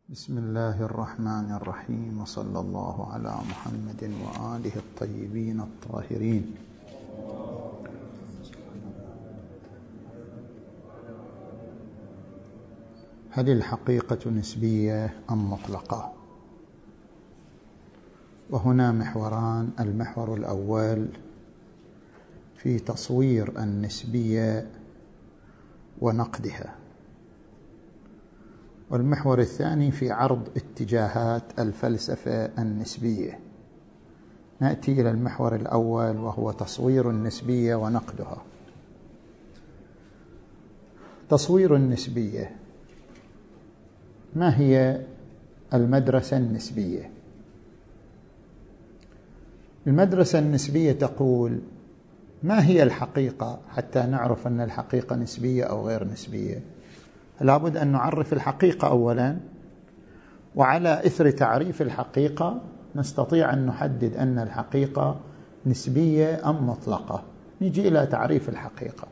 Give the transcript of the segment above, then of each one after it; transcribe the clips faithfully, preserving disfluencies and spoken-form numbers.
بسم الله الرحمن الرحيم، وصلى الله على محمد وآله الطيبين الطاهرين. هل الحقيقة نسبية أم مطلقة؟ وهنا محوران: المحور الأول في تصوير النسبية ونقدها، والمحور الثاني في عرض اتجاهات الفلسفة النسبية. نأتي إلى المحور الأول وهو تصوير النسبية ونقدها. تصوير النسبية، ما هي المدرسة النسبية؟ المدرسة النسبية تقول ما هي الحقيقة حتى نعرف أن الحقيقة نسبية أو غير نسبية. لابد أن نعرف الحقيقة أولا، وعلى إثر تعريف الحقيقة نستطيع أن نحدد أن الحقيقة نسبية أم مطلقة. نجي إلى تعريف الحقيقة.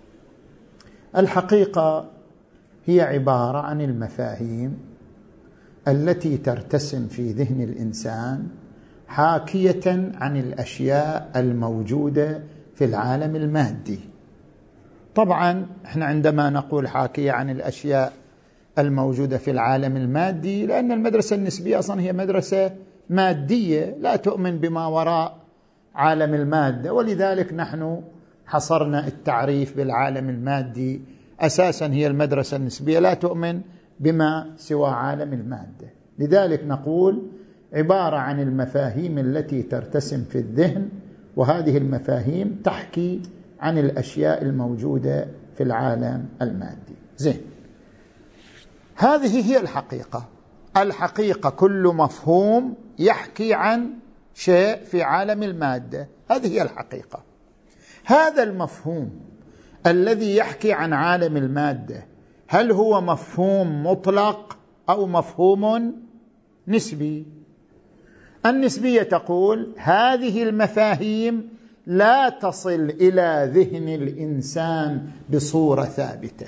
الحقيقة هي عبارة عن المفاهيم التي ترتسم في ذهن الإنسان حاكية عن الأشياء الموجودة في العالم المادي. طبعا احنا عندما نقول حاكية عن الأشياء الموجودة في العالم المادي، لأن المدرسة النسبية أصلا هي مدرسة مادية لا تؤمن بما وراء عالم المادة، ولذلك نحن حصرنا التعريف بالعالم المادي. أساسا هي المدرسة النسبية لا تؤمن بما سوى عالم المادة، لذلك نقول عبارة عن المفاهيم التي ترتسم في الذهن، وهذه المفاهيم تحكي عن الأشياء الموجودة في العالم المادي. زين، هذه هي الحقيقة. الحقيقة كل مفهوم يحكي عن شيء في عالم المادة، هذه هي الحقيقة. هذا المفهوم الذي يحكي عن عالم المادة هل هو مفهوم مطلق أو مفهوم نسبي؟ النسبية تقول هذه المفاهيم لا تصل إلى ذهن الإنسان بصورة ثابتة،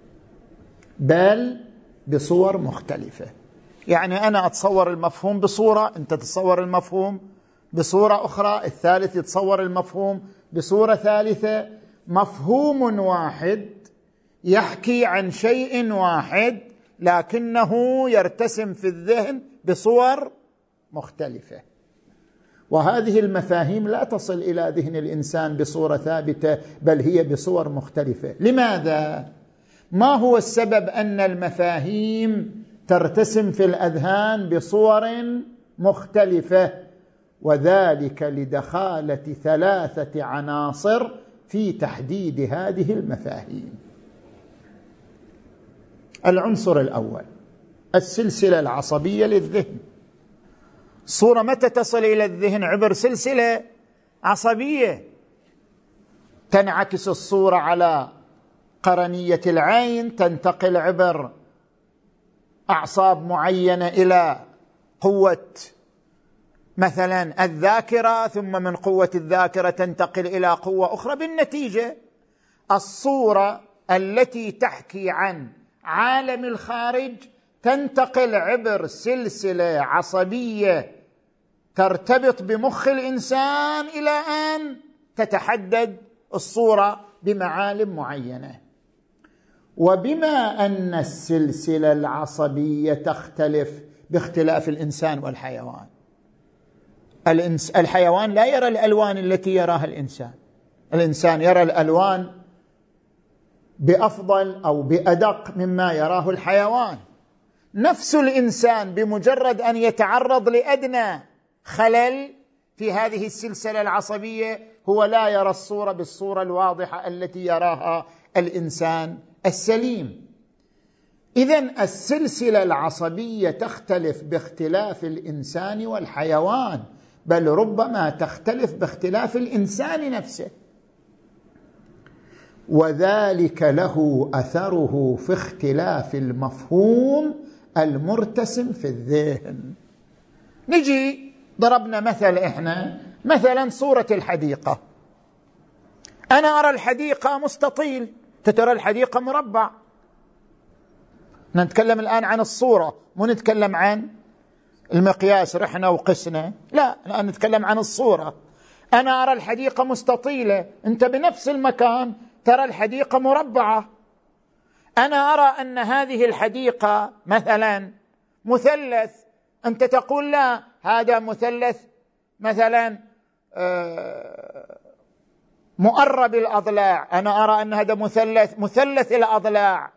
بل بصور مختلفة. يعني أنا أتصور المفهوم بصورة، أنت تتصور المفهوم بصورة أخرى، الثالث يتصور المفهوم بصورة ثالثة. مفهوم واحد يحكي عن شيء واحد، لكنه يرتسم في الذهن بصور مختلفة، وهذه المفاهيم لا تصل إلى ذهن الإنسان بصورة ثابتة، بل هي بصور مختلفة. لماذا؟ ما هو السبب أن المفاهيم ترتسم في الأذهان بصور مختلفة؟ وذلك لدخالة ثلاثة عناصر في تحديد هذه المفاهيم. العنصر الأول السلسلة العصبية للذهن. صورة متى تصل إلى الذهن؟ عبر سلسلة عصبية. تنعكس الصورة على قرنية العين، تنتقل عبر أعصاب معينة إلى قوة مثلا الذاكرة، ثم من قوة الذاكرة تنتقل إلى قوة أخرى. بالنتيجة الصورة التي تحكي عن عالم الخارج تنتقل عبر سلسلة عصبية ترتبط بمخ الإنسان إلى أن تتحدد الصورة بمعالم معينة. وبما أن السلسلة العصبية تختلف باختلاف الإنسان والحيوان، الحيوان لا يرى الألوان التي يراها الإنسان، الإنسان يرى الألوان بأفضل أو بأدق مما يراه الحيوان. نفس الإنسان بمجرد أن يتعرض لأدنى خلل في هذه السلسلة العصبية هو لا يرى الصورة بالصورة الواضحة التي يراها الإنسان السليم. إذن السلسلة العصبية تختلف باختلاف الإنسان والحيوان، بل ربما تختلف باختلاف الإنسان نفسه، وذلك له أثره في اختلاف المفهوم المرتسم في الذهن. نجي ضربنا مثل، إحنا مثلا صورة الحديقة. أنا أرى الحديقة مستطيل، تترى الحديقة مربع. نتكلم الآن عن الصورة، مو نتكلم عن المقياس رحنا وقسنا، لا، الآن نتكلم عن الصورة. أنا أرى الحديقة مستطيلة، أنت بنفس المكان ترى الحديقة مربعة. أنا أرى أن هذه الحديقة مثلا مثلث، أنت تقول لا، هذا مثلث مثلا مؤرب الأضلاع، أنا أرى أن هذا مثلث مثلث الأضلاع.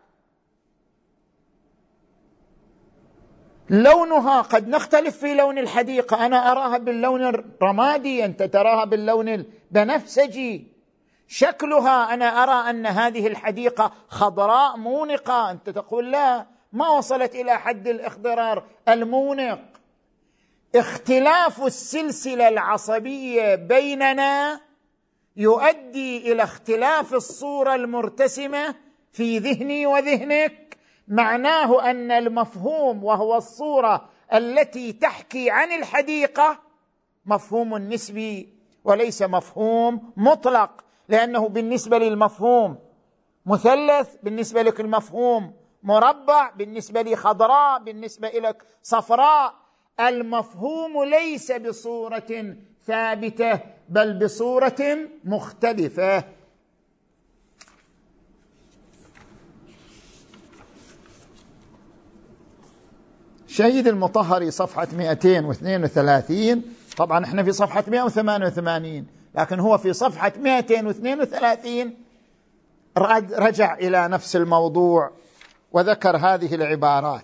لونها قد نختلف في لون الحديقة، أنا أراها باللون الرمادي، أنت تراها باللون البنفسجي. شكلها أنا أرى أن هذه الحديقة خضراء مونقة، أنت تقول لا، ما وصلت إلى حد الاخضرار المونق. اختلاف السلسلة العصبية بيننا يؤدي إلى اختلاف الصورة المرتسمة في ذهني وذهنك، معناه أن المفهوم وهو الصورة التي تحكي عن الحديقة مفهوم نسبي وليس مفهوم مطلق، لأنه بالنسبة للمفهوم مثلث، بالنسبة لك المفهوم مربع، بالنسبة لي خضراء، بالنسبة لك صفراء. المفهوم ليس بصورة ثابتة بل بصورة مختلفة. شهيد المطهري صفحة مئتين واثنين وثلاثين، طبعا احنا في صفحة مئة وثمانية وثمانين، لكن هو في صفحة مئتين واثنين وثلاثين رجع إلى نفس الموضوع وذكر هذه العبارات.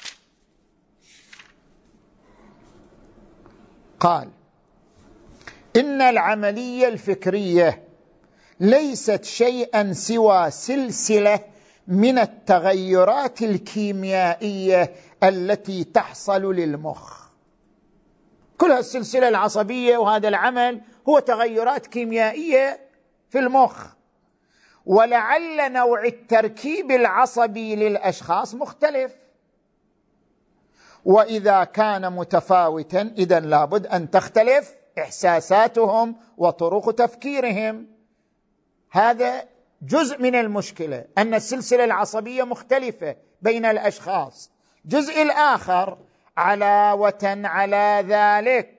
قال: إن العملية الفكرية ليست شيئا سوى سلسلة من التغيرات الكيميائية التي تحصل للمخ. كل السلسلة العصبية وهذا العمل هو تغيرات كيميائية في المخ، ولعل نوع التركيب العصبي للأشخاص مختلف، وإذا كان متفاوتا إذن لابد أن تختلف إحساساتهم وطرق تفكيرهم. هذا جزء من المشكلة، أن السلسلة العصبية مختلفة بين الأشخاص. الجزء الآخر علاوة على ذلك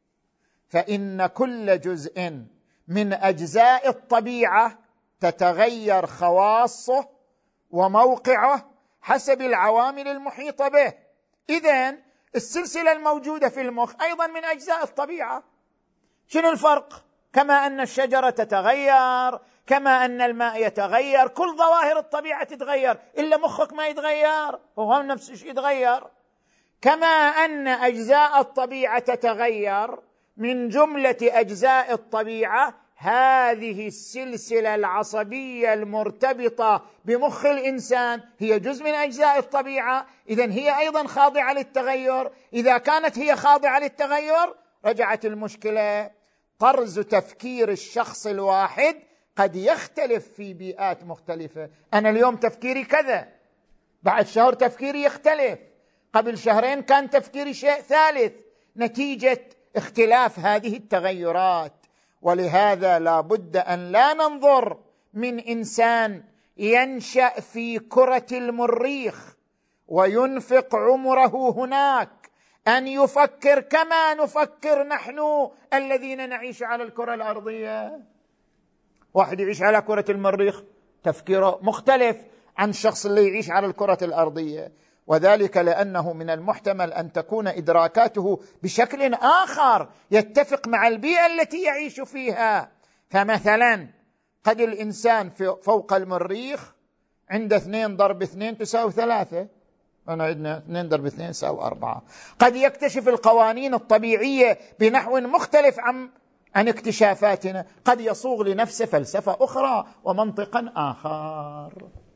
فإن كل جزء من أجزاء الطبيعة تتغير خواصه وموقعه حسب العوامل المحيطة به. إذن السلسلة الموجودة في المخ أيضا من أجزاء الطبيعة. شنو الفرق؟ كما أن الشجرة تتغير، كما أن الماء يتغير، كل ظواهر الطبيعة تتغير، إلا مخك ما يتغير، هو نفس الشيء يتغير. كما أن أجزاء الطبيعة تتغير، من جملة أجزاء الطبيعة هذه السلسلة العصبية المرتبطة بمخ الإنسان هي جزء من أجزاء الطبيعة، إذن هي أيضا خاضعة للتغير. إذا كانت هي خاضعة للتغير رجعت المشكلة. طرز تفكير الشخص الواحد قد يختلف في بيئات مختلفة. أنا اليوم تفكيري كذا، بعد شهر تفكيري يختلف، قبل شهرين كان تفكيري شيء ثالث، نتيجة اختلاف هذه التغيرات. ولهذا لا بد أن لا ننظر من إنسان ينشأ في كرة المريخ وينفق عمره هناك أن يفكر كما نفكر نحن الذين نعيش على الكرة الأرضية. واحد يعيش على كرة المريخ تفكيره مختلف عن الشخص اللي يعيش على الكرة الأرضية، وذلك لأنه من المحتمل أن تكون إدراكاته بشكل آخر يتفق مع البيئة التي يعيش فيها. فمثلا قد الإنسان فوق المريخ عند اثنين ضرب اثنين تساوي ثلاثة، أنا عندنا اثنين ضرب اثنين تساوي أربعة. قد يكتشف القوانين الطبيعية بنحو مختلف عن عن اكتشافاتنا، قد يصوغ لنفسه فلسفة أخرى ومنطقا آخر.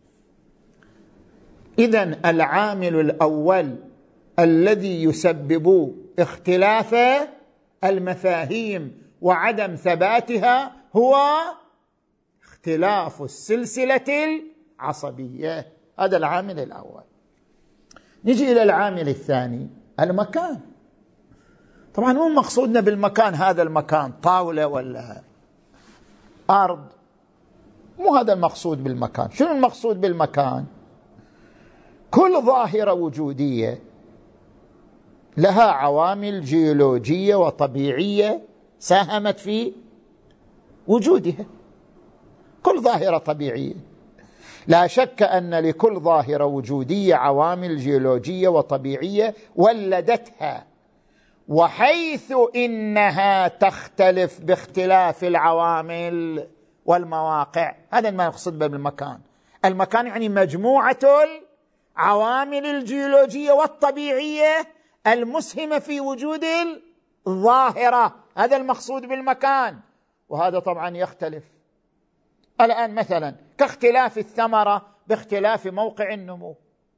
إذن العامل الأول الذي يسبب اختلاف المفاهيم وعدم ثباتها هو اختلاف السلسلة العصبية. هذا العامل الأول. نجي إلى العامل الثاني، المكان. طبعا مو مقصودنا بالمكان هذا المكان طاولة ولا أرض، مو هذا المقصود بالمكان. شنو المقصود بالمكان؟ كل ظاهرة وجودية لها عوامل جيولوجية وطبيعية ساهمت في وجودها، كل ظاهرة طبيعية. لا شك أن لكل ظاهرة وجودية عوامل جيولوجية وطبيعية ولدتها، وحيث إنها تختلف باختلاف العوامل والمواقع. هذا ما يقصد بالمكان. المكان يعني مجموعة العوامل الجيولوجية والطبيعية المسهمة في وجود الظاهرة، هذا المقصود بالمكان. وهذا طبعا يختلف الآن مثلا كاختلاف الثمرة باختلاف موقع النمو.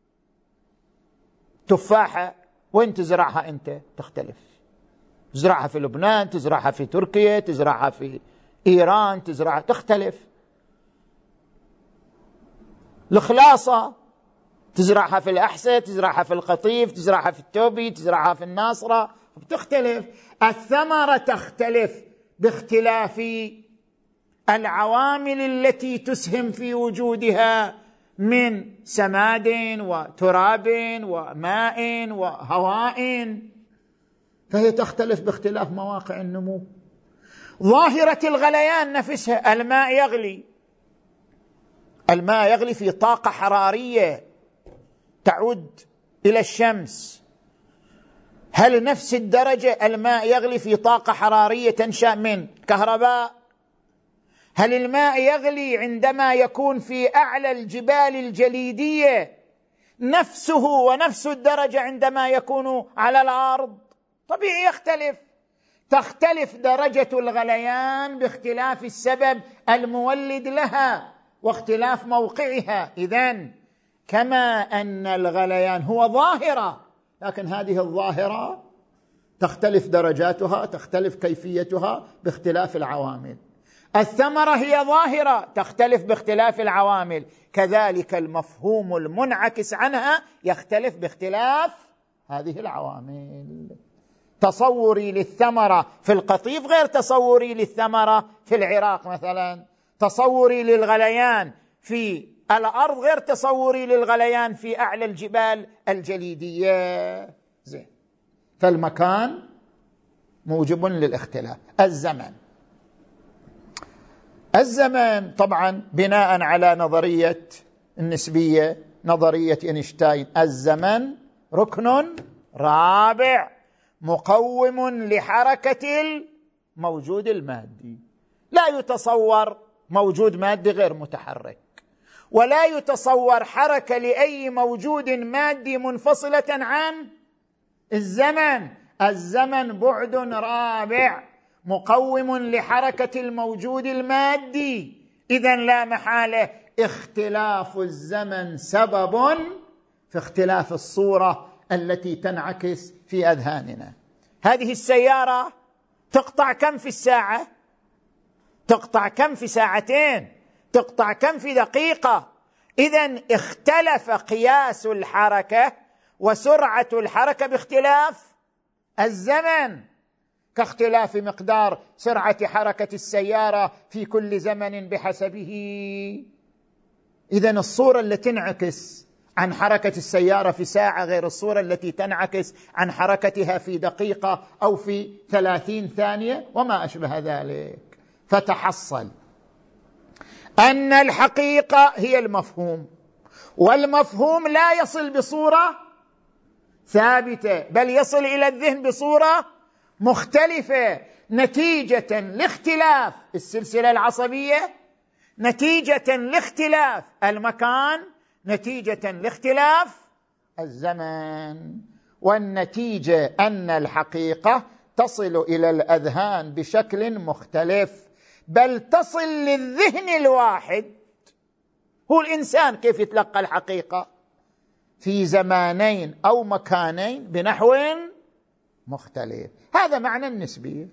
تفاحة وين تزرعها أنت تختلف، تزرعها في لبنان، تزرعها في تركيا، تزرعها في إيران، تزرعها تختلف. الخلاصة تزرعها في الأحساء، تزرعها في القطيف، تزرعها في التوبي، تزرعها في الناصرة، بتختلف. الثمرة تختلف باختلاف العوامل التي تسهم في وجودها من سماد وتراب وماء وهواء، فهي تختلف باختلاف مواقع النمو. ظاهرة الغليان نفسها، الماء يغلي، الماء يغلي في طاقة حرارية تعود إلى الشمس. هل نفس الدرجة الماء يغلي في طاقة حرارية تنشأ من كهرباء؟ هل الماء يغلي عندما يكون في أعلى الجبال الجليدية نفسه ونفس الدرجة عندما يكون على الأرض؟ طبيعي يختلف. تختلف درجة الغليان باختلاف السبب المولد لها واختلاف موقعها. إذن كما أن الغليان هو ظاهرة، لكن هذه الظاهرة تختلف درجاتها، تختلف كيفيتها باختلاف العوامل. الثمرة هي ظاهرة تختلف باختلاف العوامل، كذلك المفهوم المنعكس عنها يختلف باختلاف هذه العوامل. تصوري للثمرة في القطيف غير تصوري للثمرة في العراق مثلا، تصوري للغليان في الأرض غير تصوري للغليان في أعلى الجبال الجليدية. زين، فالمكان موجب للاختلاف. الزمن، الزمن طبعا بناء على نظرية النسبية، نظرية إينشتاين، الزمن ركن رابع مقوم لحركة الموجود المادي. لا يتصور موجود مادي غير متحرك، ولا يتصور حركة لأي موجود مادي منفصلة عن الزمن. الزمن بعد رابع مقوم لحركة الموجود المادي. إذن لا محالة اختلاف الزمن سبب في اختلاف الصورة التي تنعكس في أذهاننا. هذه السيارة تقطع كم في الساعة؟ تقطع كم في ساعتين؟ تقطع كم في دقيقة؟ إذن اختلف قياس الحركة وسرعة الحركة باختلاف الزمن، كاختلاف مقدار سرعة حركة السيارة في كل زمن بحسبه. إذن الصورة التي تنعكس عن حركة السيارة في ساعة غير الصورة التي تنعكس عن حركتها في دقيقة أو في ثلاثين ثانية وما أشبه ذلك. فتحصل أن الحقيقة هي المفهوم، والمفهوم لا يصل بصورة ثابتة بل يصل إلى الذهن بصورة مختلفة نتيجة لاختلاف السلسلة العصبية، نتيجة لاختلاف المكان، نتيجة لاختلاف الزمن. والنتيجة أن الحقيقة تصل إلى الأذهان بشكل مختلف، بل تصل للذهن الواحد هو الإنسان كيف يتلقى الحقيقة في زمانين أو مكانين بنحو مختلف. هذا معنى النسبية،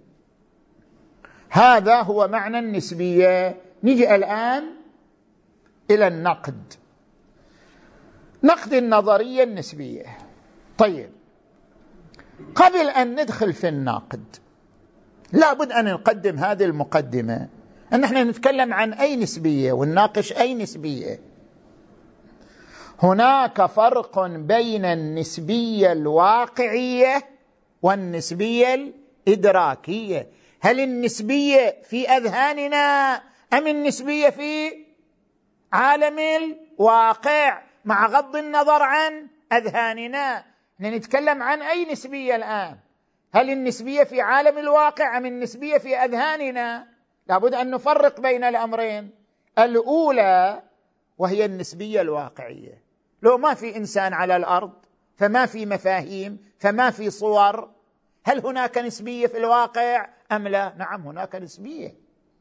هذا هو معنى النسبية. نجي الآن إلى النقد، نقد النظرية النسبية. طيب، قبل أن ندخل في النقد لابد أن نقدم هذه المقدمة، أن احنا نتكلم عن أي نسبية ونناقش أي نسبية. هناك فرق بين النسبية الواقعية والنسبية الإدراكية. هل النسبية في أذهاننا أم النسبية في عالم الواقع؟ مع غض النظر عن أذهاننا نتكلم عن أي نسبية الآن؟ هل النسبية في عالم الواقع أم النسبية في أذهاننا؟ لابد أن نفرق بين الأمرين. الأولى وهي النسبية الواقعية، لو ما في إنسان على الأرض فما في مفاهيم فما في صور، هل هناك نسبية في الواقع أم لا؟ نعم هناك نسبية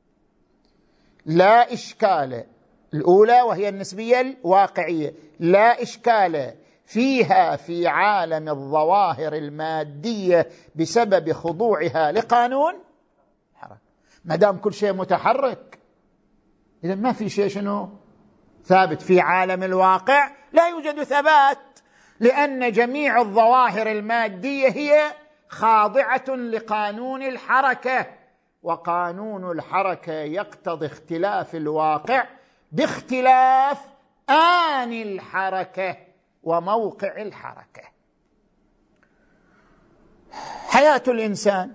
لا إشكال. الأولى وهي النسبية الواقعية لا إشكال فيها في عالم الظواهر المادية بسبب خضوعها لقانون الحركة. ما دام كل شيء متحرك إذا ما في شيء شنو ثابت. في عالم الواقع لا يوجد ثبات، لأن جميع الظواهر المادية هي خاضعة لقانون الحركة، وقانون الحركة يقتضي اختلاف الواقع باختلاف آن الحركة وموقع الحركة. حياة الإنسان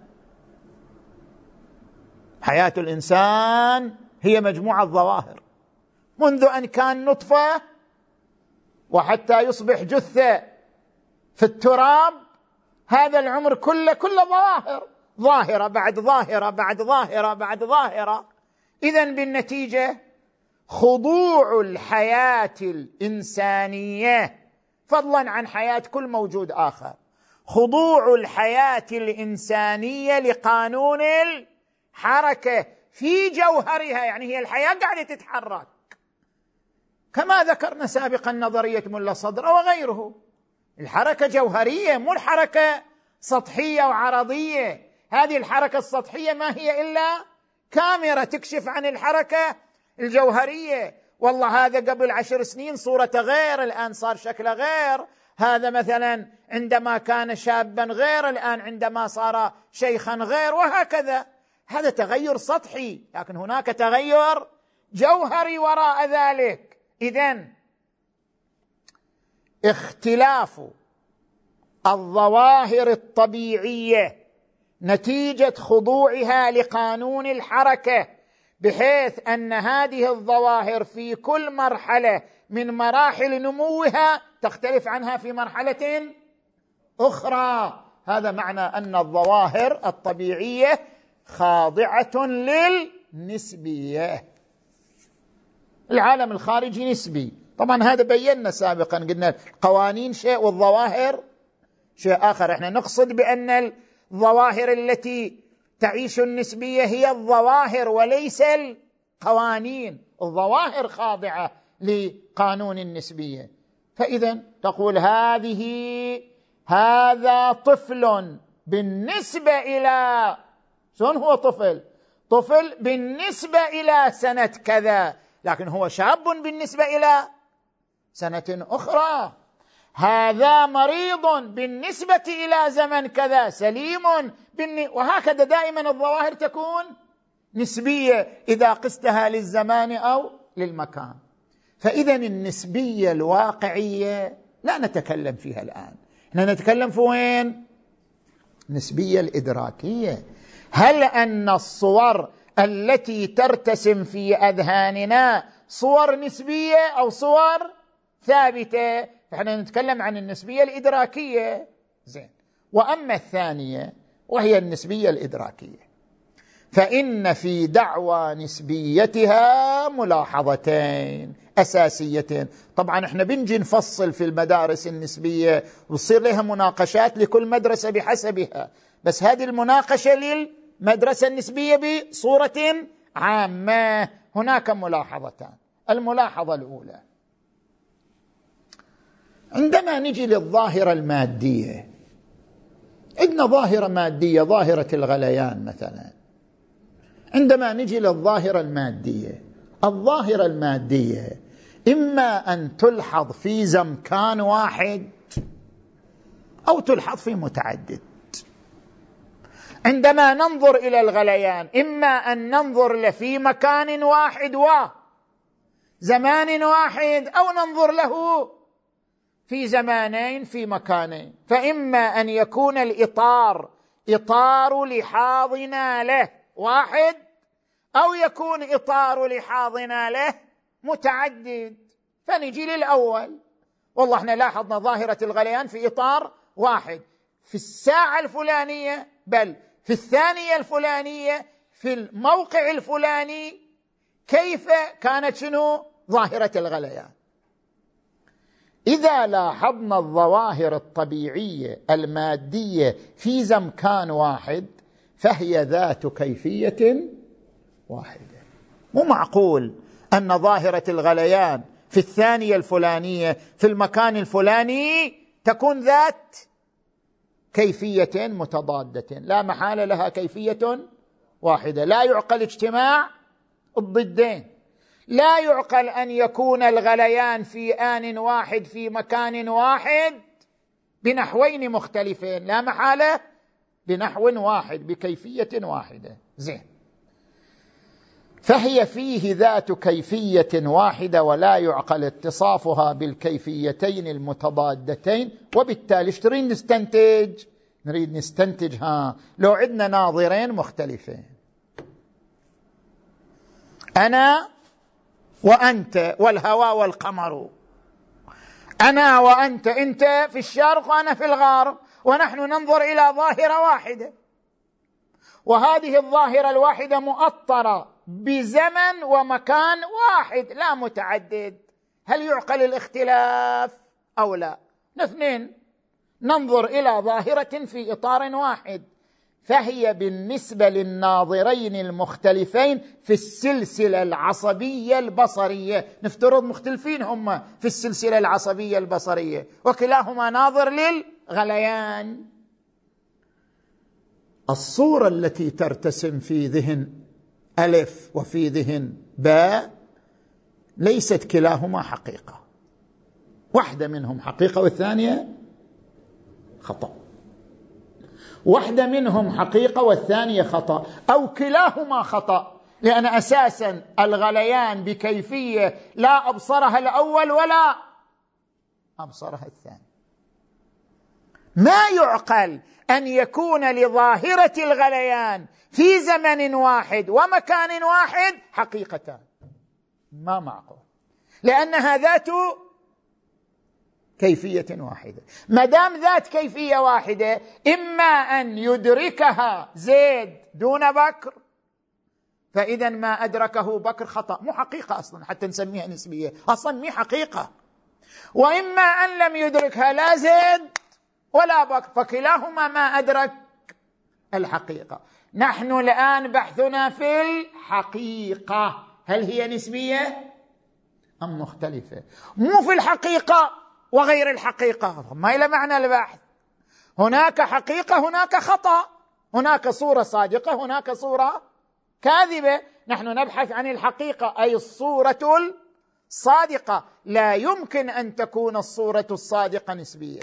حياة الإنسان هي مجموعة ظواهر، منذ أن كان نطفة وحتى يصبح جثة في التراب، هذا العمر كله كله ظواهر، ظاهرة بعد ظاهرة بعد ظاهرة بعد ظاهرة. إذن بالنتيجة خضوع الحياة الإنسانية فضلا عن حياة كل موجود آخر، خضوع الحياة الإنسانية لقانون الحركة في جوهرها، يعني هي الحياة قاعدة تتحرك كما ذكرنا سابقا نظرية ملا صدر وغيره. الحركة جوهرية، مو الحركة سطحية وعرضية. هذه الحركة السطحية ما هي إلا كاميرا تكشف عن الحركة الجوهرية. والله هذا قبل عشر سنين صورته غير، الآن صار شكله غير. هذا مثلا عندما كان شابا غير، الآن عندما صار شيخا غير، وهكذا. هذا تغير سطحي، لكن هناك تغير جوهري وراء ذلك. إذن اختلاف الظواهر الطبيعية نتيجة خضوعها لقانون الحركة، بحيث أن هذه الظواهر في كل مرحلة من مراحل نموها تختلف عنها في مرحلة أخرى. هذا معنى أن الظواهر الطبيعية خاضعة للنسبية. العالم الخارجي نسبي، طبعا هذا بينا سابقا، قلنا القوانين شيء والظواهر شيء آخر. احنا نقصد بأن الظواهر التي تعيش النسبية هي الظواهر وليس القوانين. الظواهر خاضعة لقانون النسبية. فإذا تقول هذه هذا طفل بالنسبة إلى، شلون هو طفل؟ طفل بالنسبة إلى سنة كذا، لكن هو شاب بالنسبة إلى سنة أخرى. هذا مريض بالنسبة إلى زمن كذا، سليم بالن... وهكذا دائما الظواهر تكون نسبية إذا قستها للزمان أو للمكان. فإذا النسبية الواقعية لا نتكلم فيها الآن، احنا نتكلم في وين؟ النسبية الإدراكية. هل أن الصور التي ترتسم في أذهاننا صور نسبية أو صور ثابتة؟ فإحنا نتكلم عن النسبية الإدراكية. زين. وأما الثانية وهي النسبية الإدراكية، فإن في دعوى نسبيتها ملاحظتين أساسيتين. طبعا احنا بنجي نفصل في المدارس النسبية ويصير لها مناقشات لكل مدرسة بحسبها، بس هذه المناقشة للمدرسة النسبية بصورة عامة. هناك ملاحظتان. الملاحظة الأولى، عندما نجي للظاهرة المادية، عندنا ظاهرة مادية ظاهرة الغليان مثلا. عندما نجي للظاهرة المادية، الظاهرة المادية إما أن تلحظ في زمكان واحد أو تلحظ في متعدد. عندما ننظر إلى الغليان إما أن ننظر له في مكان واحد وزمان واحد، أو ننظر له في زمانين في مكانين، فإما أن يكون الإطار إطار لحاظنا له واحد، أو يكون إطار لحاظنا له متعدد. فنجي للأول، والله احنا لاحظنا ظاهرة الغليان في إطار واحد في الساعة الفلانية، بل في الثانية الفلانية في الموقع الفلاني، كيف كانت شنو ظاهرة الغليان. إذا لاحظنا الظواهر الطبيعية المادية في زمكان واحد فهي ذات كيفية واحدة. مو معقول أن ظاهرة الغليان في الثانية الفلانية في المكان الفلاني تكون ذات كيفية متضادة، لا محالة لها كيفية واحدة. لا يعقل اجتماع الضدين، لا يعقل أن يكون الغليان في آن واحد في مكان واحد بنحوين مختلفين، لا محالة بنحو واحد بكيفية واحدة. زين، فهي فيه ذات كيفية واحدة ولا يعقل اتصافها بالكيفيتين المتضادتين، وبالتالي ايش تريد نستنتج؟ نريد نستنتج ها لو عندنا ناظرين مختلفين، أنا وأنت والهواء والقمر، أنا وأنت، أنت في الشرق وأنا في الغرب، ونحن ننظر إلى ظاهرة واحدة، وهذه الظاهرة الواحدة مؤطرة بزمن ومكان واحد لا متعدد. هل يعقل الاختلاف أو لا؟ الاثنين ننظر إلى ظاهرة في إطار واحد، فهي بالنسبة للناظرين المختلفين في السلسلة العصبية البصرية، نفترض مختلفين هم في السلسلة العصبية البصرية، وكلاهما ناظر للغليان. الصورة التي ترتسم في ذهن ألف وفي ذهن باء ليست كلاهما حقيقة، واحدة منهم حقيقة والثانية خطأ، واحدة منهم حقيقة والثانية خطأ، أو كلاهما خطأ، لأن أساسا الغليان بكيفية لا أبصرها الأول ولا أبصرها الثاني. ما يعقل أن يكون لظاهرة الغليان في زمن واحد ومكان واحد حقيقتان، ما معقول، لأنها ذات كيفية واحدة. ما دام ذات كيفية واحدة، إما أن يدركها زيد دون بكر، فإذا ما أدركه بكر خطأ، مو حقيقة أصلا حتى نسميها نسبية، أصلا مي حقيقة، وإما أن لم يدركها لا زيد ولا بكر، فكلاهما ما أدرك الحقيقة. نحن الآن بحثنا في الحقيقة، هل هي نسبية أم مختلفة؟ مو في الحقيقة وغير الحقيقة، ما إلى معنى البحث. هناك حقيقة، هناك خطأ، هناك صورة صادقة، هناك صورة كاذبة. نحن نبحث عن الحقيقة، أي الصورة الصادقة. لا يمكن أن تكون الصورة الصادقة نسبية.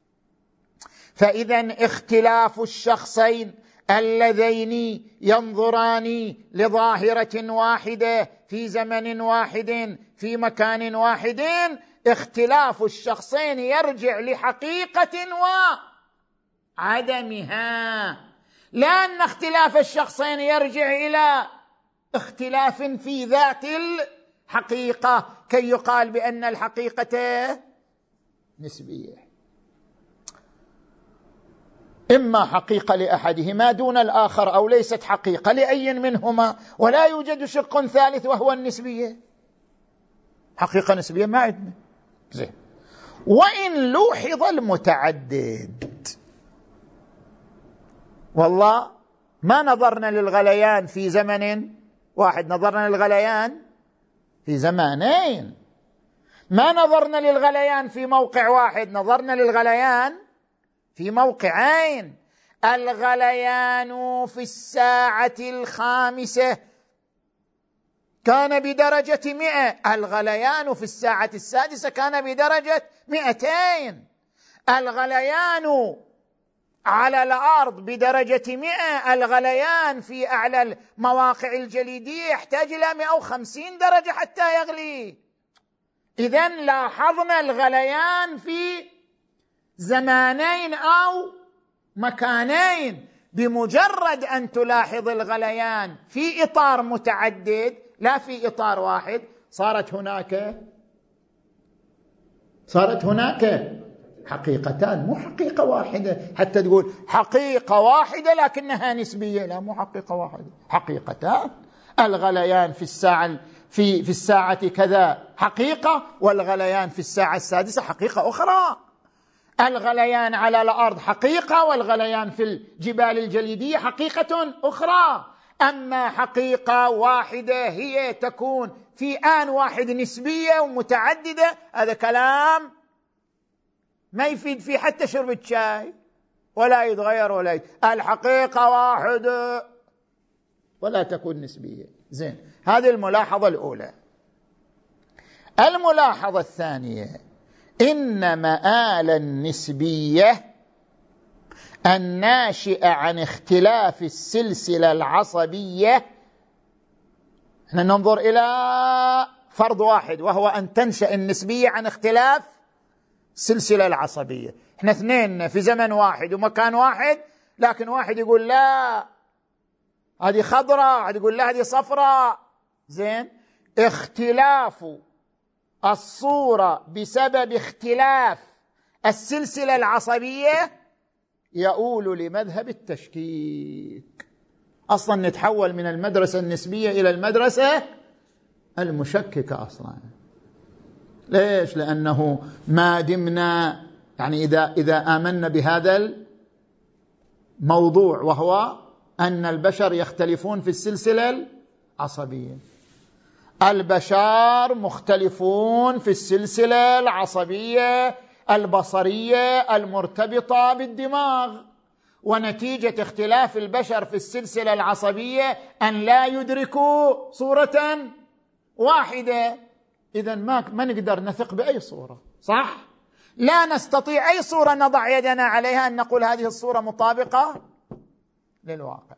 فإذا اختلاف الشخصين اللذين ينظران لظاهرة واحدة في زمن واحد في مكان واحد، اختلاف الشخصين يرجع لحقيقة وعدمها، لا أن اختلاف الشخصين يرجع إلى اختلاف في ذات الحقيقة كي يقال بأن الحقيقة نسبية. إما حقيقة لأحدهما دون الآخر، أو ليست حقيقة لأي منهما، ولا يوجد شق ثالث وهو النسبية. حقيقة نسبية ما عندنا. زين، وإن لوحظ المتعدد، والله ما نظرنا للغليان في زمن واحد، نظرنا للغليان في زمانين. ما نظرنا للغليان في موقع واحد، نظرنا للغليان في موقعين. الغليان في الساعة الخامسة كان بدرجة مئة، الغليان في الساعة السادسة كان بدرجة مئتين. الغليان على الأرض بدرجة مئة، الغليان في أعلى المواقع الجليدية يحتاج إلى مئة وخمسين درجة حتى يغلي. إذن لاحظنا الغليان في زمانين أو مكانين. بمجرد أن تلاحظ الغليان في إطار متعدد لا في إطار واحد، صارت هناك صارت هناك حقيقتان، مو حقيقة واحدة. حتى تقول حقيقة واحدة لكنها نسبية، لا، مو حقيقة واحدة، حقيقتان. الغليان في الساعة في في الساعة كذا حقيقة، والغليان في الساعة السادسة حقيقة أخرى. الغليان على الأرض حقيقة، والغليان في الجبال الجليدية حقيقة أخرى. أما حقيقة واحدة هي تكون في آن واحد نسبية ومتعددة، هذا كلام ما يفيد فيه حتى شرب الشاي، ولا يتغير ولا يت... الحقيقة واحدة ولا تكون نسبية. زين، هذه الملاحظة الأولى. الملاحظة الثانية، إن مآل النسبية الناشئة عن اختلاف السلسلة العصبية، احنا ننظر إلى فرض واحد وهو أن تنشأ النسبية عن اختلاف السلسلة العصبية. احنا اثنين في زمن واحد ومكان واحد، لكن واحد يقول لا هذه خضراء، واحد يقول لا هذه صفراء. زين، اختلاف الصورة بسبب اختلاف السلسلة العصبية يؤول لمذهب التشكيك. أصلا نتحول من المدرسة النسبية إلى المدرسة المشككة أصلا. ليش؟ لأنه ما دمنا يعني إذا إذا آمنا بهذا الموضوع وهو أن البشر يختلفون في السلسلة العصبية، البشر مختلفون في السلسلة العصبية البصرية المرتبطة بالدماغ، ونتيجة اختلاف البشر في السلسلة العصبية أن لا يدركوا صورة واحدة. إذن ما ما نقدر نثق بأي صورة، صح؟ لا نستطيع أي صورة نضع يدنا عليها أن نقول هذه الصورة مطابقة للواقع.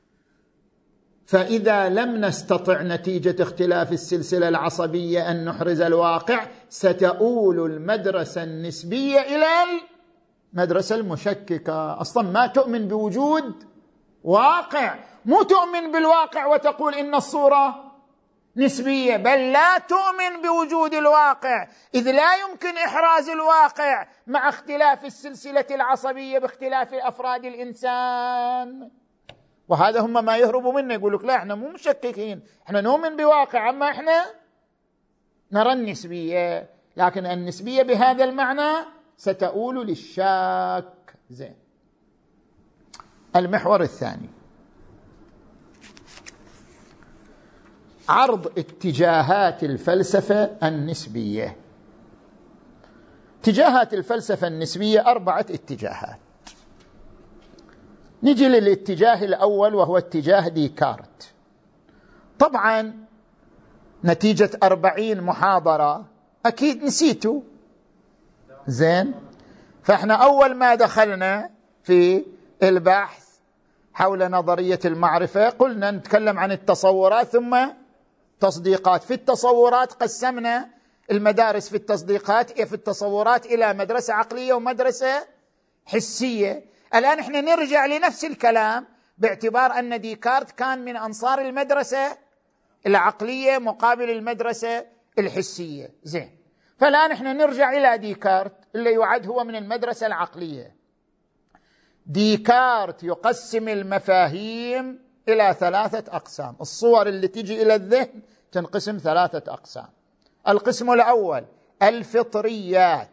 فإذا لم نستطع نتيجة اختلاف السلسلة العصبية أن نحرز الواقع، ستؤول المدرسة النسبية إلى المدرسة المشككة. أصلا ما تؤمن بوجود واقع، مو تؤمن بالواقع وتقول إن الصورة نسبية، بل لا تؤمن بوجود الواقع، إذ لا يمكن إحراز الواقع مع اختلاف السلسلة العصبية باختلاف أفراد الإنسان. وهذا هم ما يهربوا منه، يقول لك لا احنا مو مشككين، احنا نؤمن بواقع، اما احنا نرى النسبية، لكن النسبية بهذا المعنى ستؤول للشك. زين، المحور الثاني، عرض اتجاهات الفلسفة النسبية. اتجاهات الفلسفة النسبية أربعة اتجاهات. نجي للاتجاه الأول وهو اتجاه ديكارت. طبعا نتيجة أربعين محاضرة أكيد نسيتوا. زين، فإحنا أول ما دخلنا في البحث حول نظرية المعرفة قلنا نتكلم عن التصورات ثم تصديقات. في التصورات قسمنا المدارس في التصديقات في التصورات إلى مدرسة عقلية ومدرسة حسية. الآن احنا نرجع لنفس الكلام باعتبار أن ديكارت كان من أنصار المدرسة العقلية مقابل المدرسة الحسية. زين، فالآن احنا نرجع إلى ديكارت اللي يعد هو من المدرسة العقلية. ديكارت يقسم المفاهيم إلى ثلاثة أقسام. الصور اللي تجي إلى الذهن تنقسم ثلاثة أقسام. القسم الأول الفطريات.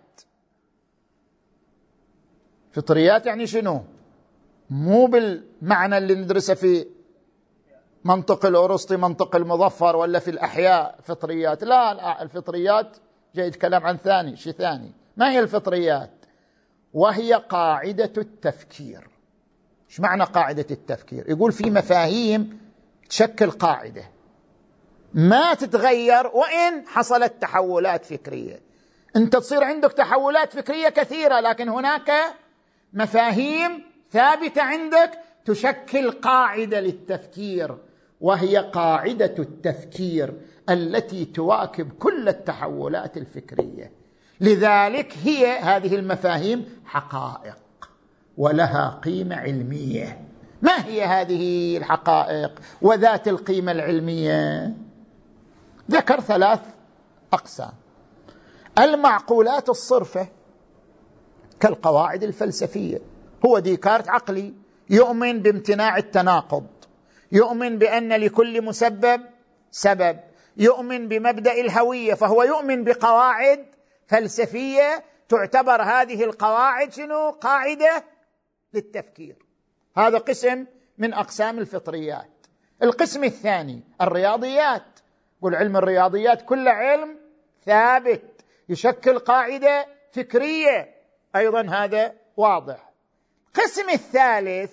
فطريات يعني شنو؟ مو بالمعنى اللي ندرسه في منطق الأرسطي منطق المظفر ولا في الأحياء فطريات، لا، الفطريات جاي يتكلم عن ثاني شيء ثاني. ما هي الفطريات؟ وهي قاعدة التفكير. ايش معنى قاعدة التفكير؟ يقول في مفاهيم تشكل قاعدة ما تتغير وإن حصلت تحولات فكرية. أنت تصير عندك تحولات فكرية كثيرة، لكن هناك مفاهيم ثابتة عندك تشكل قاعدة للتفكير، وهي قاعدة التفكير التي تواكب كل التحولات الفكرية. لذلك هي هذه المفاهيم حقائق ولها قيمة علمية. ما هي هذه الحقائق وذات القيمة العلمية؟ ذكر ثلاث أقسام: المعقولات الصرفة كالقواعد الفلسفية. هو ديكارت عقلي، يؤمن بامتناع التناقض، يؤمن بأن لكل مسبب سبب، يؤمن بمبدأ الهوية، فهو يؤمن بقواعد فلسفية تعتبر هذه القواعد شنو؟ قاعدة للتفكير. هذا قسم من أقسام الفطريات. القسم الثاني الرياضيات، يقول علم الرياضيات كل علم ثابت يشكل قاعدة فكرية، أيضا هذا واضح. القسم الثالث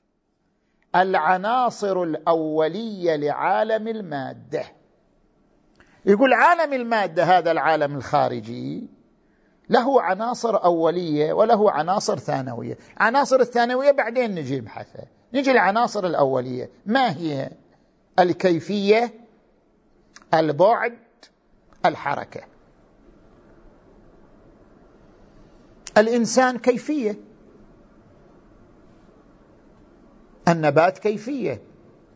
العناصر الأولية لعالم المادة. يقول عالم المادة هذا العالم الخارجي له عناصر أولية وله عناصر ثانوية. عناصر الثانوية بعدين نجي نبحثها، نجي العناصر الأولية. ما هي؟ الكيفية، البعد، الحركة. الإنسان كيفية، النبات كيفية،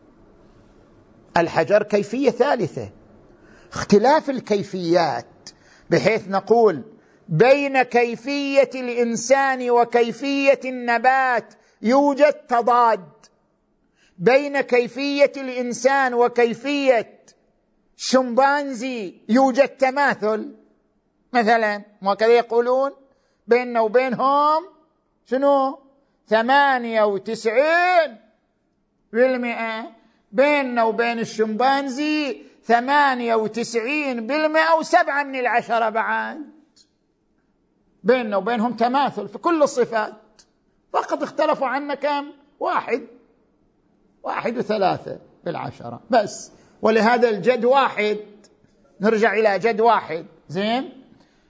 الحجر كيفية ثالثة. اختلاف الكيفيات بحيث نقول بين كيفية الإنسان وكيفية النبات يوجد تضاد، بين كيفية الإنسان وكيفية شمبانزي يوجد تماثل مثلا، وكذا يقولون بيننا وبينهم شنو؟ ثمانية وتسعين بالمئة، بيننا وبين الشمبانزي ثمانية وتسعين بالمئة وسبعة من العشرة بعد، بيننا وبينهم تماثل في كل الصفات، فقط اختلفوا عنا كم؟ واحد واحد وثلاثة بالعشرة بس، ولهذا الجد واحد، نرجع إلى جد واحد. زين،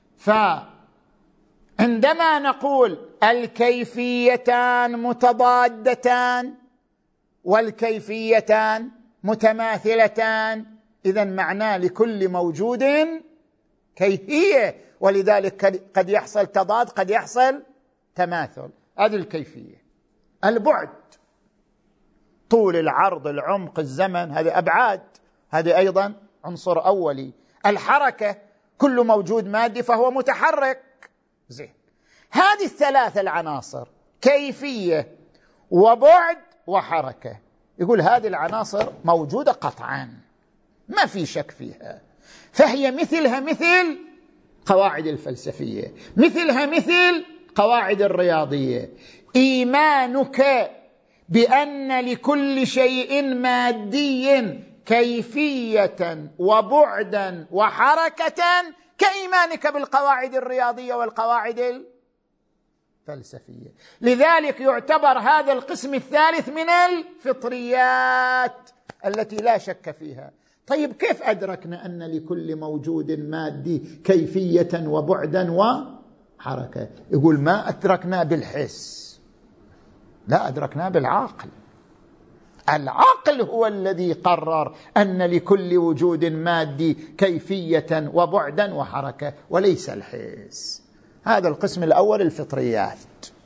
فعندما نقول الكيفيتان متضادتان والكيفيتان متماثلتان، إذن معناه لكل موجود كيفية، ولذلك قد يحصل تضاد قد يحصل تماثل. هذه الكيفية. البعد، طول، العرض، العمق، الزمن، هذه أبعاد، هذه أيضا عنصر أولي. الحركة، كل موجود مادي فهو متحرك. زين، هذه الثلاثة العناصر كيفية وبعد وحركة، يقول هذه العناصر موجودة قطعا ما في شك فيها، فهي مثلها مثل قواعد الفلسفية، مثلها مثل قواعد الرياضية. إيمانك بأن لكل شيء مادي كيفية وبعدا وحركة كإيمانك بالقواعد الرياضية والقواعد الفلسفية. لذلك يعتبر هذا القسم الثالث من الفطريات التي لا شك فيها. طيب كيف أدركنا أن لكل موجود مادي كيفية وبعدا وحركة؟ يقول ما أدركنا بالحس، لا، أدركنا بالعقل. العقل هو الذي قرر أن لكل وجود مادي كيفية وبعدا وحركة، وليس الحس. هذا القسم الأول الفطريات.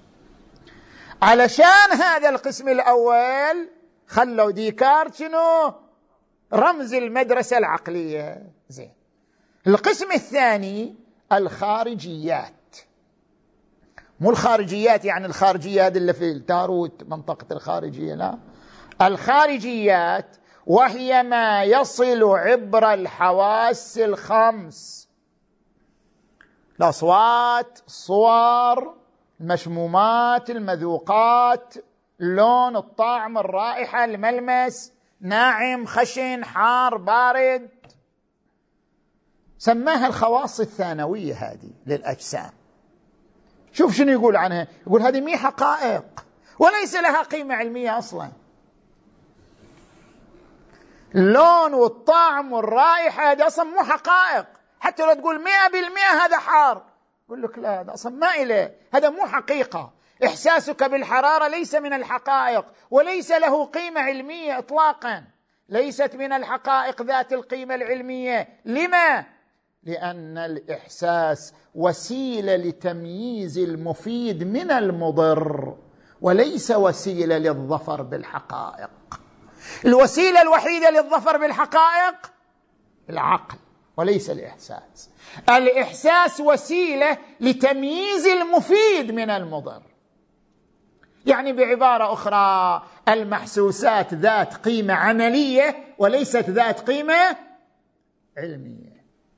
علشان هذا القسم الأول خلوا ديكارت شنو؟ رمز المدرسة العقلية. زين، القسم الثاني الخارجيات. مو الخارجيات يعني الخارجية هذه اللي في التاروت منطقة الخارجية، لا، الخارجيات وهي ما يصل عبر الحواس الخمس: الأصوات، الصور، المشمومات، المذوقات، اللون، الطعم، الرائحة، الملمس، ناعم، خشن، حار، بارد. سماها الخواص الثانوية هذه للأجسام. شوف شنو يقول عنها، يقول هذه مي حقائق وليس لها قيمة علمية أصلا. اللون والطعم والرائحة هذه أصلا مو حقائق، حتى لو تقول مئة بالمئة هذا حار، يقول لك لا، هذا أصلا ما إله، هذا مو حقيقة. إحساسك بالحرارة ليس من الحقائق وليس له قيمة علمية إطلاقا. ليست من الحقائق ذات القيمة العلمية. لما؟ لأن الإحساس وسيلة لتمييز المفيد من المضر، وليس وسيلة للظفر بالحقائق. الوسيلة الوحيدة للظفر بالحقائق العقل وليس الإحساس. الإحساس وسيلة لتمييز المفيد من المضر. يعني بعبارة أخرى، المحسوسات ذات قيمة عملية وليست ذات قيمة علمية.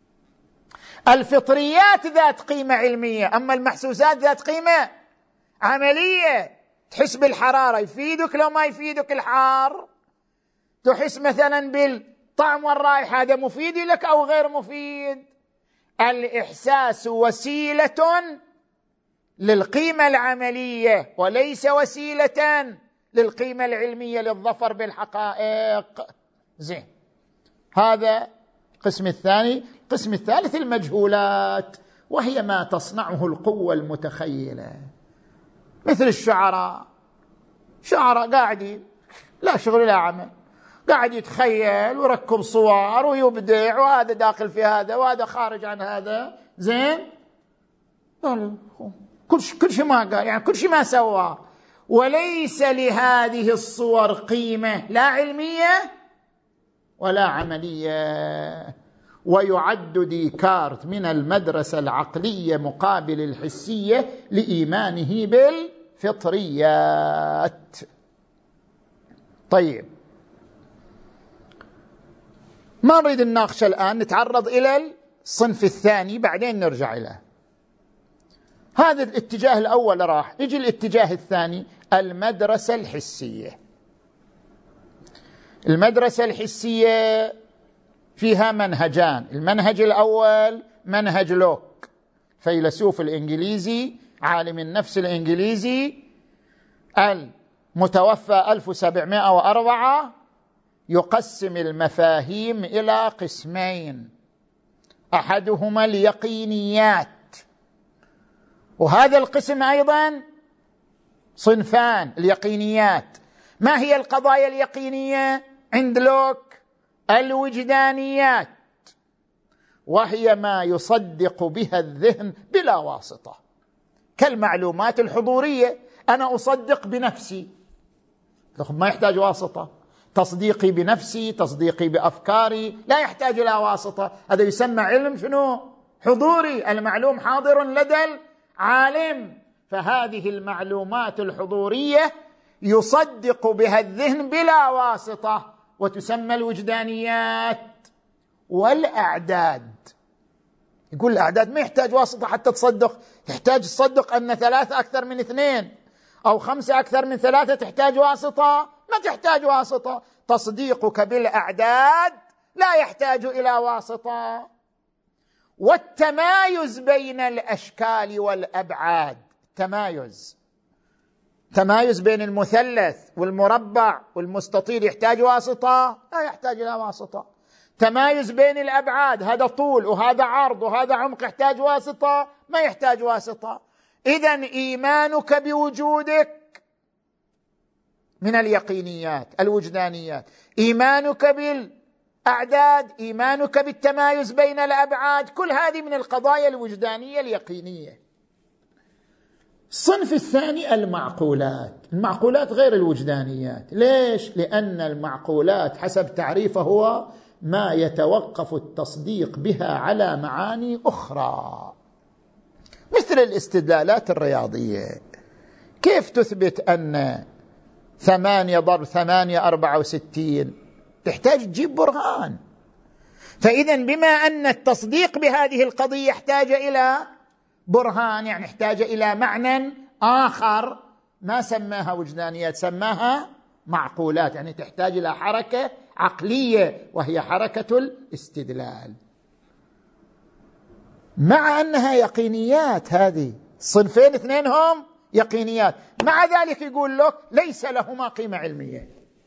الفطريات ذات قيمة علمية، أما المحسوسات ذات قيمة عملية. تحس بالحرارة، يفيدك لو ما يفيدك الحار. تحس مثلا بالطعم والرائحة، هذا مفيد لك أو غير مفيد. الإحساس وسيلة للقيمة العملية وليس وسيلة للقيمة العلمية للظفر بالحقائق. زين، هذا القسم الثاني. القسم الثالث المجهولات، وهي ما تصنعه القوة المتخيلة، مثل الشعراء. شعراء قاعدين لا شغل لا عمل، قاعد يتخيل ويركب صور ويبدع، وهذا داخل في هذا وهذا خارج عن هذا. زين، كل شيء كل شيء ما قال، يعني كل شيء ما سوى. وليس لهذه الصور قيمة لا علمية ولا عملية. ويعد ديكارت من المدرسة العقلية مقابل الحسية لإيمانه بالفطريات. طيب، ما نريد نناقش الآن، نتعرض إلى الصنف الثاني بعدين نرجع إليه. هذا الاتجاه الأول راح، يجي الاتجاه الثاني، المدرسة الحسية. المدرسة الحسية فيها منهجان. المنهج الأول منهج لوك، فيلسوف الإنجليزي، عالم النفس الإنجليزي المتوفى ألف وسبعمائة وأربعة، يقسم المفاهيم إلى قسمين. أحدهما اليقينيات، وهذا القسم أيضا صنفان. اليقينيات، ما هي القضايا اليقينية عند لوك؟ الوجدانيات، وهي ما يصدق بها الذهن بلا واسطة، كالمعلومات الحضورية. أنا أصدق بنفسي، ما يحتاج واسطة. تصديقي بنفسي، تصديقي بأفكاري لا يحتاج إلى واسطة. هذا يسمى علم شنو؟ حضوري. المعلوم حاضر لدى العالم. فهذه المعلومات الحضورية يصدق بها الذهن بلا واسطة، وتسمى الوجدانيات. والأعداد، يقول الأعداد ما يحتاج واسطة حتى تصدق. تحتاج تصدق أن ثلاثة أكثر من اثنين أو خمسة أكثر من ثلاثة، تحتاج واسطة؟ ما تحتاج واسطة. تصديقك بالأعداد لا يحتاج إلى واسطة. والتمايز بين الأشكال والأبعاد، تمايز تمايز بين المثلث والمربع والمستطيل يحتاج واسطة؟ لا يحتاج إلى واسطة. تمايز بين الأبعاد، هذا طول وهذا عرض وهذا عمق، يحتاج واسطة؟ ما يحتاج واسطة. إذن إيمانك بوجودك من اليقينيات الوجدانيات، إيمانك بالأعداد، إيمانك بالتمايز بين الأبعاد، كل هذه من القضايا الوجدانية اليقينية. الصنف الثاني المعقولات. المعقولات غير الوجدانيات. ليش؟ لأن المعقولات حسب تعريفه هو ما يتوقف التصديق بها على معاني أخرى، مثل الاستدلالات الرياضية. كيف تثبت أن ثمانية ضرب ثمانية أربعة وستين؟ تحتاج تجيب برهان. فإذا بما أن التصديق بهذه القضية يحتاج إلى برهان، يعني يحتاج إلى معنى آخر، ما سماها وجدانيات، سماها معقولات، يعني تحتاج إلى حركة عقلية وهي حركة الاستدلال. مع أنها يقينيات، هذه صنفين اثنين هم يقينيات، مع ذلك يقول لك ليس لهما قيمة علمية.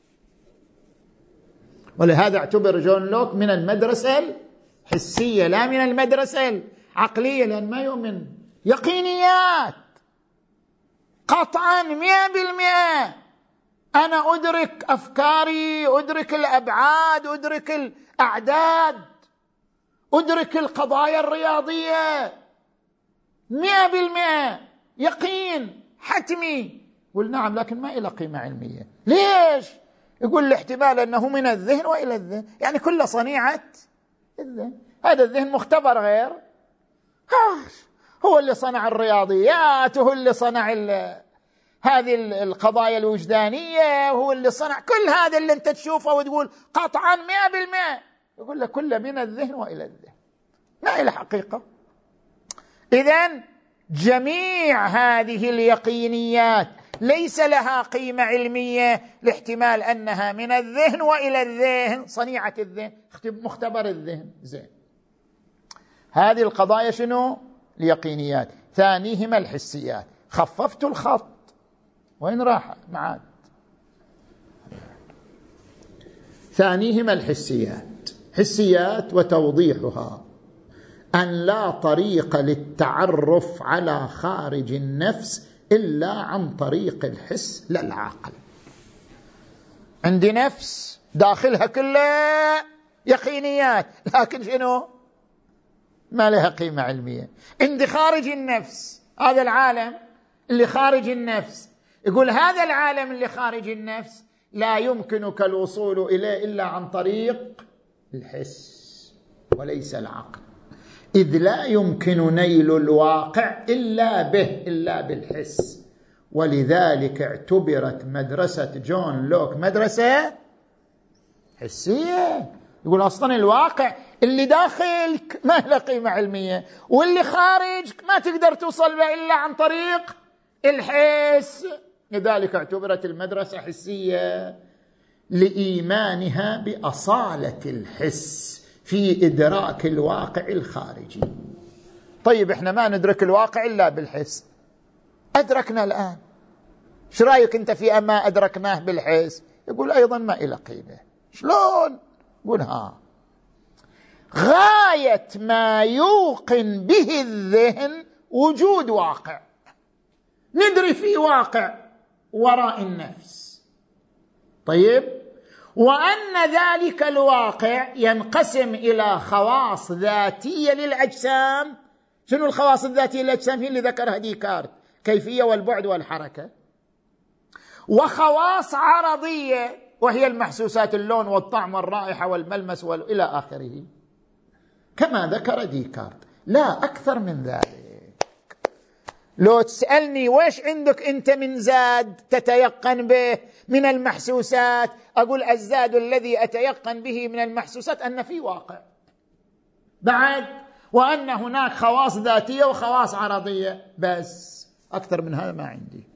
ولهذا اعتبر جون لوك من المدرسة الحسية لا من المدرسة العقلية، لأن ما يؤمن. يقينيات قطعا مئة بالمئة أنا أدرك أفكاري، أدرك الأبعاد، أدرك الأعداد، أدرك القضايا الرياضية مئة بالمئة، يقين حتمي. يقول نعم، لكن ما إلى قيمة علمية. ليش؟ يقول الاحتمال أنه من الذهن وإلى الذهن، يعني كل صنيعة الذهن. هذا الذهن مختبر غير، هو اللي صنع الرياضيات، وهو اللي صنع هذه القضايا الوجدانية، وهو اللي صنع كل هذا اللي انت تشوفه وتقول قطعا مئة بالمئة. يقول لك كل من الذهن وإلى الذهن، ما إلى حقيقة. إذن جميع هذه اليقينيات ليس لها قيمة علمية، لاحتمال أنها من الذهن وإلى الذهن، صنيعة الذهن، مختبر الذهن. زين، هذه القضايا شنو؟ اليقينيات. ثانيهما الحسيات. خففت الخط، وين راح معاد؟ ثانيهما الحسيات. حسيات وتوضيحها أن لا طريق للتعرف على خارج النفس إلا عن طريق الحس لا العقل. عندي نفس داخلها كلها يقينيات، لكن شنو؟ ما لها قيمة علمية. عندي خارج النفس، هذا العالم اللي خارج النفس. يقول هذا العالم اللي خارج النفس لا يمكنك الوصول إليه إلا عن طريق الحس وليس العقل، إذ لا يمكن نيل الواقع إلا به، إلا بالحس. ولذلك اعتبرت مدرسة جون لوك مدرسة حسية. يقول أصلا الواقع اللي داخلك ما له قيمة علمية، واللي خارجك ما تقدر توصل به إلا عن طريق الحس. لذلك اعتبرت المدرسة حسية لإيمانها بأصالة الحس في إدراك الواقع الخارجي. طيب إحنا ما ندرك الواقع إلا بالحس، أدركنا الآن، شو رأيك أنت في أما أدركناه بالحس؟ يقول أيضا ما إلى قيمة. شلون؟ يقول ها، غاية ما يوقن به الذهن وجود واقع، ندري في واقع وراء النفس. طيب، وأن ذلك الواقع ينقسم إلى خواص ذاتية للأجسام. شنو الخواص الذاتية للأجسام؟ هي اللي ذكرها ديكارت، كيفية والبعد والحركة. وخواص عرضية، وهي المحسوسات، اللون والطعم والرائحة والملمس وإلى آخره، كما ذكر ديكارت، لا أكثر من ذلك. لو تسألني ويش عندك أنت من زاد تتيقن به من المحسوسات، أقول الزاد الذي أتيقن به من المحسوسات أن في واقع بعد، وأن هناك خواص ذاتية وخواص عرضية، بس أكثر من هذا ما عندي.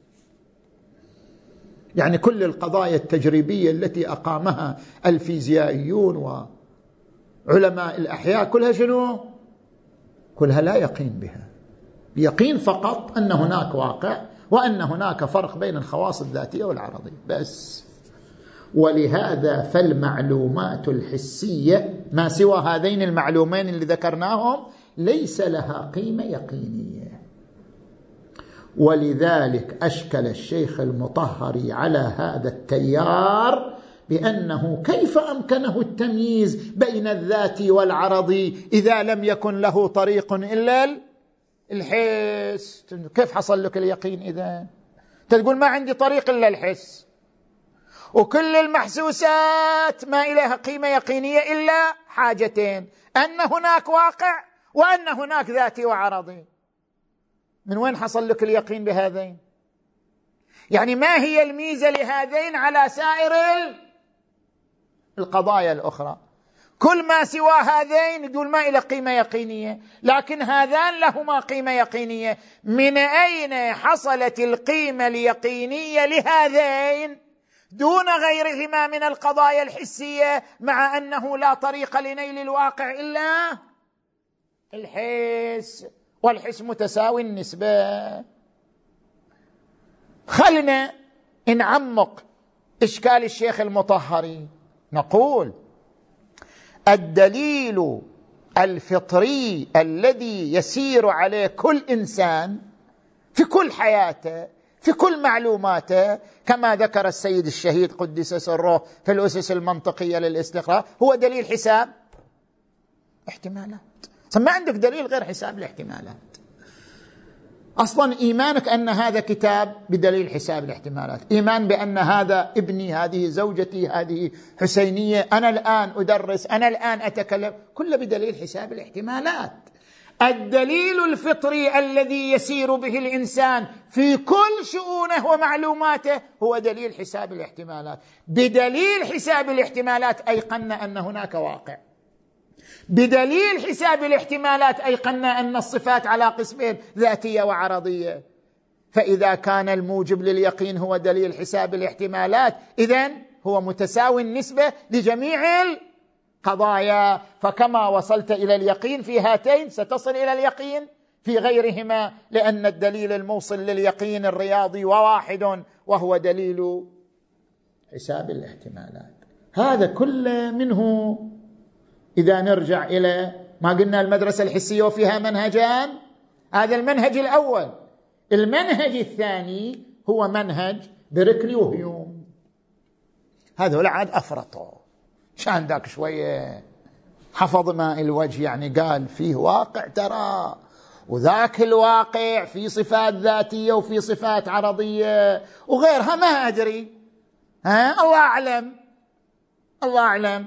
يعني كل القضايا التجريبية التي أقامها الفيزيائيون وعلماء الأحياء كلها شنو؟ كلها لا يقين بها، يقين فقط أن هناك واقع وأن هناك فرق بين الخواص الذاتية والعرضية بس. ولهذا فالمعلومات الحسية ما سوى هذين المعلومين اللي ذكرناهم ليس لها قيمة يقينية. ولذلك أشكل الشيخ المطهري على هذا التيار بأنه كيف أمكنه التمييز بين الذاتي والعرضي إذا لم يكن له طريق إلا الحس؟ كيف حصل لك اليقين إذا تقول ما عندي طريق إلا الحس، وكل المحسوسات ما إليها قيمة يقينية إلا حاجتين، أن هناك واقع وأن هناك ذاتي وعرضي؟ من وين حصل لك اليقين بهذين؟ يعني ما هي الميزة لهذين على سائر القضايا الأخرى؟ كل ما سوى هذين يقول ما إلى قيمة يقينية، لكن هذان لهما قيمة يقينية. من أين حصلت القيمة اليقينية لهذين دون غيرهما من القضايا الحسية، مع أنه لا طريق لنيل الواقع إلا الحس، والحس متساوي النسبة؟ خلنا نعمق إشكال الشيخ المطهري. نقول الدليل الفطري الذي يسير عليه كل إنسان في كل حياته في كل معلوماته، كما ذكر السيد الشهيد قدس سره في الأسس المنطقية للاستقراء، هو دليل حساب احتمالات. ما عندك دليل غير حساب الاحتمالات. أصلا إيمانك أن هذا كتاب بدليل حساب الاحتمالات، إيمان بأن هذا ابني، هذه زوجتي، هذه حسينية، أنا الآن أدرس، أنا الآن أتكلم، كله بدليل حساب الاحتمالات. الدليل الفطري الذي يسير به الإنسان في كل شؤونه ومعلوماته هو دليل حساب الاحتمالات. بدليل حساب الاحتمالات أيقنا أن هناك واقع، بدليل حساب الاحتمالات أيقنا أن الصفات على قسمين، ذاتية وعرضية. فإذا كان الموجب لليقين هو دليل حساب الاحتمالات، إذن هو متساوي النسبة لجميع القضايا. فكما وصلت إلى اليقين في هاتين ستصل إلى اليقين في غيرهما، لأن الدليل الموصل لليقين الرياضي وواحد، وهو دليل حساب الاحتمالات. هذا كله منه. إذا نرجع إلى ما قلنا المدرسة الحسية وفيها منهجان، هذا المنهج الأول. المنهج الثاني هو منهج بركلي وهيوم. هذول عاد أفرطوا، شان ذاك شوية حفظ ماء الوجه، يعني قال فيه واقع ترى، وذاك الواقع في صفات ذاتية وفي صفات عرضية وغيرها ما أدري، ها الله أعلم، الله أعلم.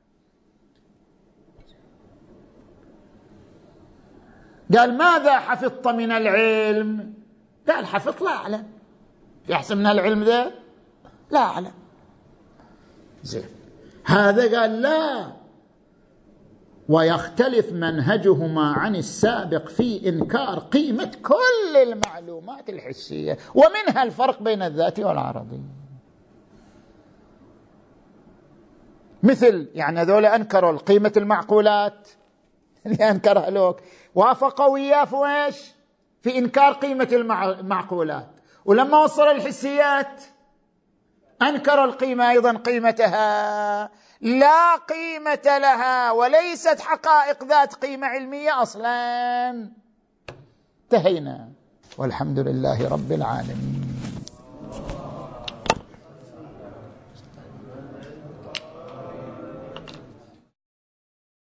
قال ماذا حفظت من العلم؟ قال حفظت لا أعلم. في أحسن من العلم ذا؟ لا أعلم. زين، هذا قال لا، ويختلف منهجهما عن السابق في إنكار قيمة كل المعلومات الحسية، ومنها الفرق بين الذاتي والعرضي. مثل يعني ذولا أنكروا قيمة المعقولات اللي أنكرها لوك، وافقوا وياه في ايش؟ في إنكار قيمة المعقولات. ولما وصل الحسيات أنكروا القيمة أيضا، قيمتها لا قيمة لها، وليست حقائق ذات قيمة علمية أصلا. انتهينا، والحمد لله رب العالمين.